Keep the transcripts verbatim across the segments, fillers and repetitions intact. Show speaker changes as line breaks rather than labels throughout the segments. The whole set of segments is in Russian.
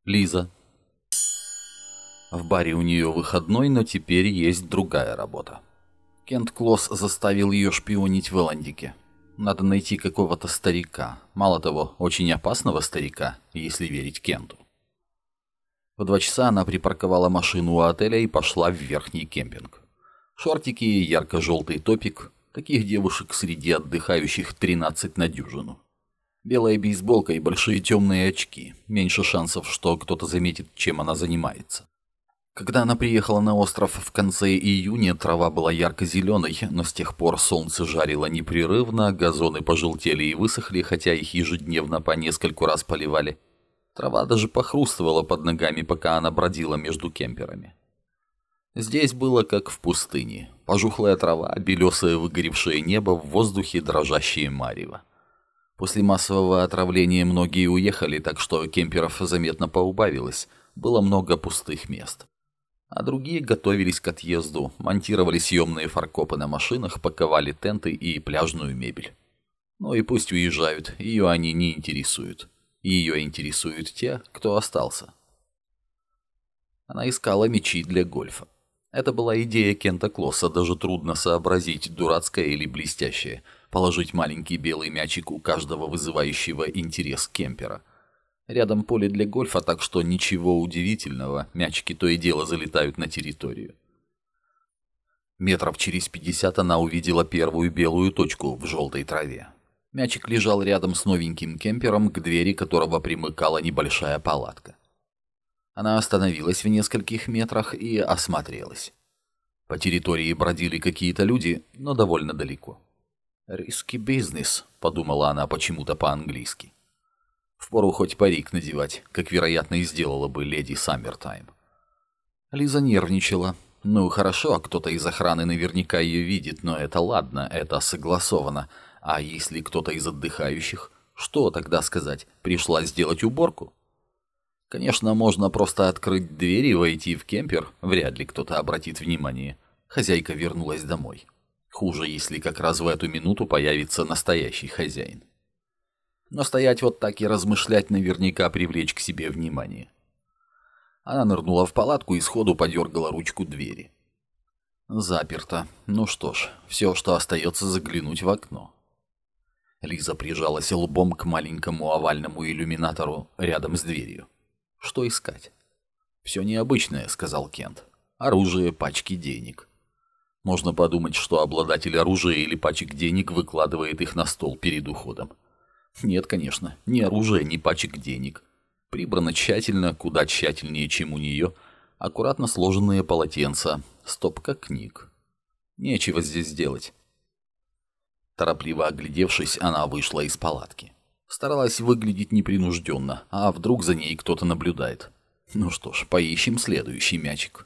Лиза. В баре у нее выходной, но теперь есть другая работа. Кент Клосс заставил ее шпионить в Эландике. Надо найти какого-то старика. Мало того, очень опасного старика, если верить Кенту. В два часа она припарковала машину у отеля и пошла в верхний кемпинг. Шортики и ярко-желтый топик. Таких девушек среди отдыхающих тринадцать на дюжину. Белая бейсболка и большие темные очки. Меньше шансов, что кто-то заметит, чем она занимается. Когда она приехала на остров в конце июня, трава была ярко-зеленой, но с тех пор солнце жарило непрерывно, газоны пожелтели и высохли, хотя их ежедневно по нескольку раз поливали. Трава даже похрустывала под ногами, пока она бродила между кемперами. Здесь было как в пустыне. Пожухлая трава, белесое выгоревшее небо, в воздухе дрожащее марево. После массового отравления многие уехали, так что кемперов заметно поубавилось. Было много пустых мест. А другие готовились к отъезду, монтировали съемные фаркопы на машинах, паковали тенты и пляжную мебель. Ну и пусть уезжают, ее они не интересуют. Ее интересуют те, кто остался. Она искала мячи для гольфа. Это была идея Кента Клосса, даже трудно сообразить, дурацкая или блестящая. Положить маленький белый мячик у каждого вызывающего интерес кемпера. Рядом поле для гольфа, так что ничего удивительного, мячики то и дело залетают на территорию. Метров через пятьдесят она увидела первую белую точку в желтой траве. Мячик лежал рядом с новеньким кемпером, к двери которого примыкала небольшая палатка. Она остановилась в нескольких метрах и осмотрелась. По территории бродили какие-то люди, но довольно далеко. «Риски бизнес», — подумала она почему-то по-английски. Впору хоть парик надевать, как, вероятно, и сделала бы леди Саммертайм. Лиза нервничала. Ну, хорошо, кто-то из охраны наверняка ее видит, но это ладно, это согласовано. А если кто-то из отдыхающих? Что тогда сказать? Пришла сделать уборку? Конечно, можно просто открыть дверь и войти в кемпер. Вряд ли кто-то обратит внимание. Хозяйка вернулась домой. Хуже, если как раз в эту минуту появится настоящий хозяин. Но стоять вот так и размышлять наверняка привлечь к себе внимание. Она нырнула в палатку и сходу подергала ручку двери. Заперто. Ну что ж, все, что остается, заглянуть в окно. Лиза прижалась лбом к маленькому овальному иллюминатору рядом с дверью. Что искать? «Все необычное», — сказал Кент. «Оружие, пачки денег». Можно подумать, что обладатель оружия или пачек денег выкладывает их на стол перед уходом. Нет, конечно, ни оружия, ни пачек денег. Прибрано тщательно, куда тщательнее, чем у нее. Аккуратно сложенные полотенца, стопка книг. Нечего здесь делать. Торопливо оглядевшись, она вышла из палатки. Старалась выглядеть непринужденно, а вдруг за ней кто-то наблюдает. Ну что ж, поищем следующий мячик.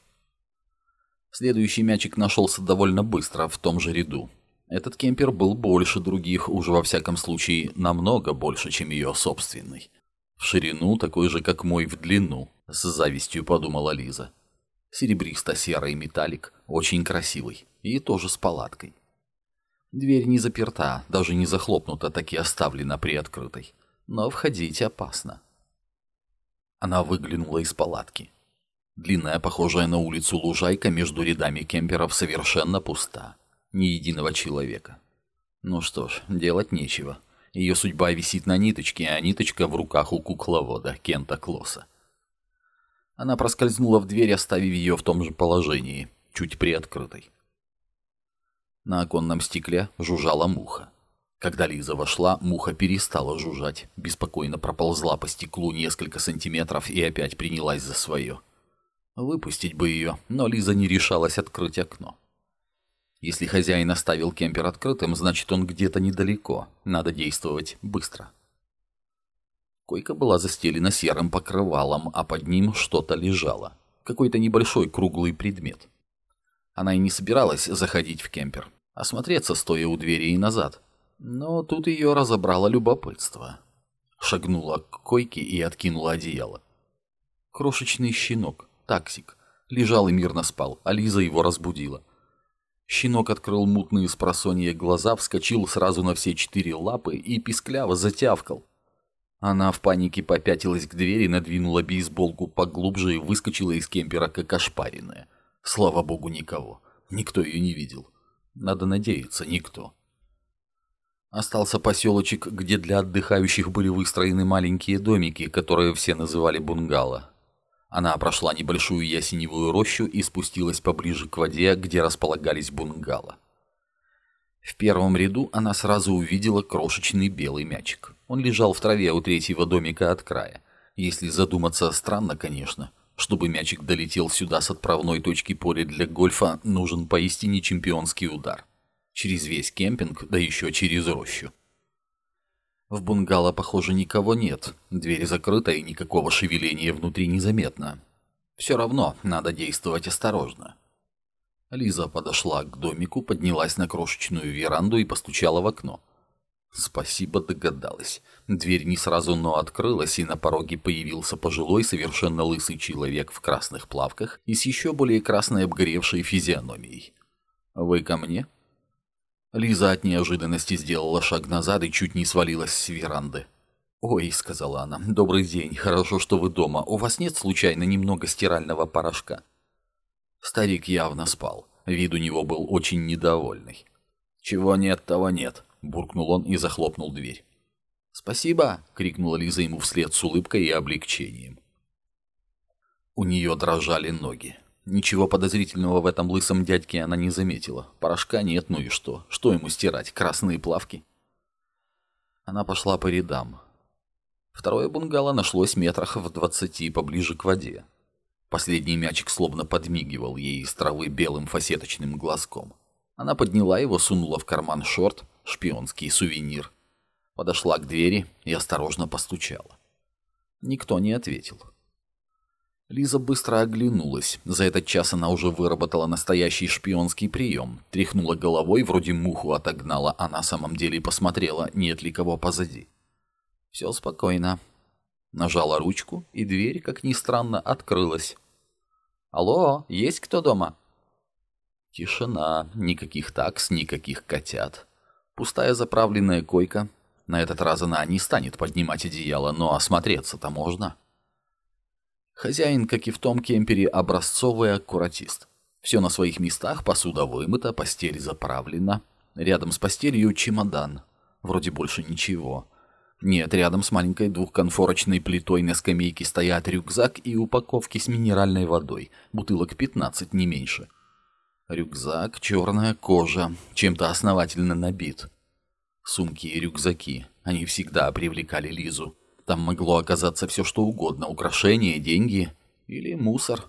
Следующий мячик нашелся довольно быстро, в том же ряду. Этот кемпер был больше других, уже во всяком случае намного больше, чем ее собственный. В ширину такой же, как мой, в длину, с завистью подумала Лиза. Серебристо-серый металлик, очень красивый, и тоже с палаткой. Дверь не заперта, даже не захлопнута, так и оставлена приоткрытой. Но входить опасно. Она выглянула из палатки. Длинная, похожая на улицу лужайка между рядами кемперов совершенно пуста. Ни единого человека. Ну что ж, делать нечего. Ее судьба висит на ниточке, а ниточка в руках у кукловода Кента Клосса. Она проскользнула в дверь, оставив ее в том же положении, чуть приоткрытой. На оконном стекле жужжала муха. Когда Лиза вошла, муха перестала жужжать, беспокойно проползла по стеклу несколько сантиметров и опять принялась за свое. Выпустить бы ее, но Лиза не решалась открыть окно. Если хозяин оставил кемпер открытым, значит он где-то недалеко. Надо действовать быстро. Койка была застелена серым покрывалом, а под ним что-то лежало. Какой-то небольшой круглый предмет. Она и не собиралась заходить в кемпер, осмотреться, стоя у двери и назад. Но тут ее разобрало любопытство. Шагнула к койке и откинула одеяло. Крошечный щенок, таксик, лежал и мирно спал, а Лиза его разбудила. Щенок открыл мутные спросонья глаза, вскочил сразу на все четыре лапы и пискляво затявкал. Она в панике попятилась к двери, надвинула бейсболку поглубже и выскочила из кемпера, как ошпаренная. Слава богу, никого. Никто ее не видел. Надо надеяться, никто. Остался поселочек, где для отдыхающих были выстроены маленькие домики, которые все называли бунгало. Она прошла небольшую ясеневую рощу и спустилась поближе к воде, где располагались бунгало. В первом ряду она сразу увидела крошечный белый мячик. Он лежал в траве у третьего домика от края. Если задуматься, странно, конечно. Чтобы мячик долетел сюда с отправной точки поля для гольфа, нужен поистине чемпионский удар. Через весь кемпинг, да еще через рощу. В бунгало, похоже, никого нет. Дверь закрыта и никакого шевеления внутри незаметно. Все равно надо действовать осторожно. Лиза подошла к домику, поднялась на крошечную веранду и постучала в окно. Спасибо, догадалась. Дверь не сразу, но открылась, и на пороге появился пожилой, совершенно лысый человек в красных плавках и с еще более красной обгоревшей физиономией. «Вы ко мне?» Лиза от неожиданности сделала шаг назад и чуть не свалилась с веранды. «Ой», — сказала она, — «добрый день, хорошо, что вы дома. У вас нет, случайно, немного стирального порошка?» Старик явно спал. Вид у него был очень недовольный. «Чего нет, того нет», — буркнул он и захлопнул дверь. «Спасибо!» — крикнула Лиза ему вслед с улыбкой и облегчением. У нее дрожали ноги. Ничего подозрительного в этом лысом дядьке она не заметила. Порошка нет, ну и что? Что ему стирать? Красные плавки? Она пошла по рядам. Второе бунгало нашлось метрах в двадцати поближе к воде. Последний мячик словно подмигивал ей из травы белым фасеточным глазком. Она подняла его, сунула в карман шорт, шпионский сувенир. Подошла к двери и осторожно постучала. Никто не ответил. Лиза быстро оглянулась. За этот час она уже выработала настоящий шпионский прием. Тряхнула головой, вроде муху отогнала, а на самом деле посмотрела, нет ли кого позади. Все спокойно. Нажала ручку, и дверь, как ни странно, открылась. «Алло, есть кто дома?» Тишина, никаких такс, никаких котят. Пустая заправленная койка. На этот раз она не станет поднимать одеяло, но осмотреться-то можно. Хозяин, как и в том кемпере, образцовый аккуратист. Все на своих местах, посуда вымыта, постель заправлена. Рядом с постелью чемодан. Вроде больше ничего. Нет, рядом с маленькой двухконфорочной плитой на скамейке стоят рюкзак и упаковки с минеральной водой. Бутылок пятнадцать, не меньше. Рюкзак, черная кожа, чем-то основательно набит. Сумки и рюкзаки, они всегда привлекали Лизу. Там могло оказаться все что угодно, украшения, деньги или мусор.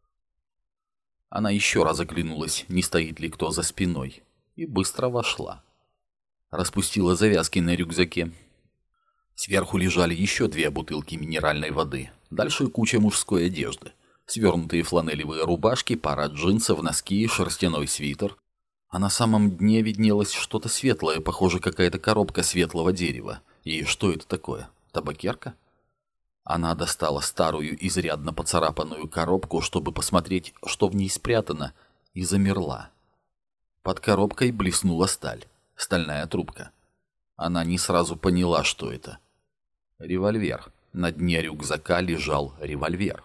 Она еще раз оглянулась, не стоит ли кто за спиной, и быстро вошла. Распустила завязки на рюкзаке. Сверху лежали еще две бутылки минеральной воды, дальше куча мужской одежды. Свернутые фланелевые рубашки, пара джинсов, носки, шерстяной свитер. А на самом дне виднелось что-то светлое, похоже, какая-то коробка светлого дерева. И что это такое? Табакерка? Она достала старую, изрядно поцарапанную коробку, чтобы посмотреть, что в ней спрятано, и замерла. Под коробкой блеснула сталь. Стальная трубка. Она не сразу поняла, что это. Револьвер. На дне рюкзака лежал револьвер.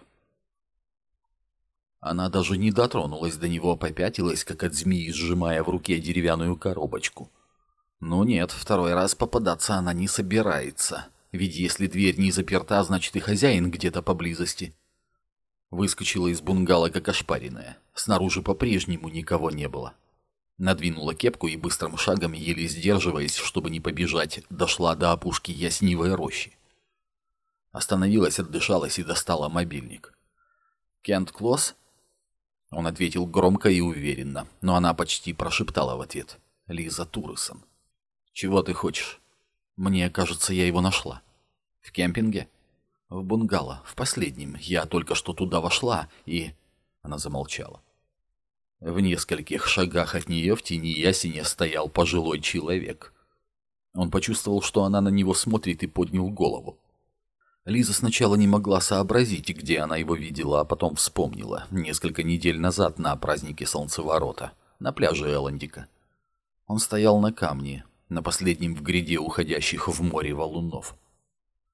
Она даже не дотронулась до него, попятилась, как от змеи, сжимая в руке деревянную коробочку. Ну нет, второй раз попадаться она не собирается. Ведь если дверь не заперта, значит и хозяин где-то поблизости. Выскочила из бунгало, как ошпаренная. Снаружи по-прежнему никого не было. Надвинула кепку и быстрым шагом, еле сдерживаясь, чтобы не побежать, дошла до опушки яснивой рощи. Остановилась, отдышалась и достала мобильник. «Кент Клосс?» Он ответил громко и уверенно, но она почти прошептала в ответ. «Лиза Туресон». «Чего ты хочешь?» «Мне кажется, я его нашла». «В кемпинге?» «В бунгало, в последнем. Я только что туда вошла, и...» Она замолчала. В нескольких шагах от нее в тени ясеня стоял пожилой человек. Он почувствовал, что она на него смотрит, и поднял голову. Лиза сначала не могла сообразить, где она его видела, а потом вспомнила. Несколько недель назад на празднике Солнцеворота, на пляже Элландика. Он стоял на камне, на последнем в гряде уходящих в море валунов.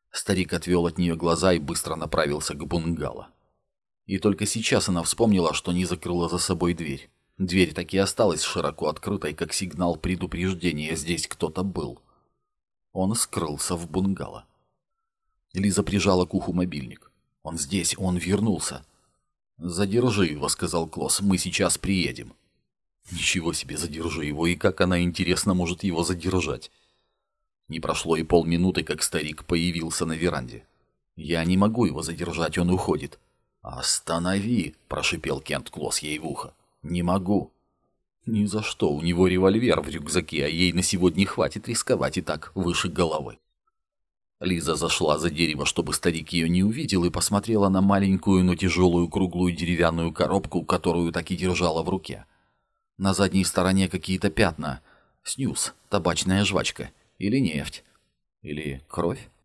Старик отвел от нее глаза и быстро направился к бунгало. И только сейчас она вспомнила, что не закрыла за собой дверь. Дверь так и осталась широко открытой, как сигнал предупреждения: здесь кто-то был. Он скрылся в бунгало. Лиза прижала к уху мобильник. «Он здесь, он вернулся». «Задержи его», — сказал Клосс, — «мы сейчас приедем». Ничего себе, задержи его, и как она, интересно, может его задержать? Не прошло и полминуты, как старик появился на веранде. «Я не могу его задержать, он уходит». «Останови!» – прошипел Кент Клосс ей в ухо. «Не могу». «Ни за что, у него револьвер в рюкзаке, а ей на сегодня хватит рисковать и так выше головы». Лиза зашла за дерево, чтобы старик ее не увидел, и посмотрела на маленькую, но тяжелую круглую деревянную коробку, которую так и держала в руке. На задней стороне какие-то пятна. Снюс, табачная жвачка. Или нефть. Или кровь.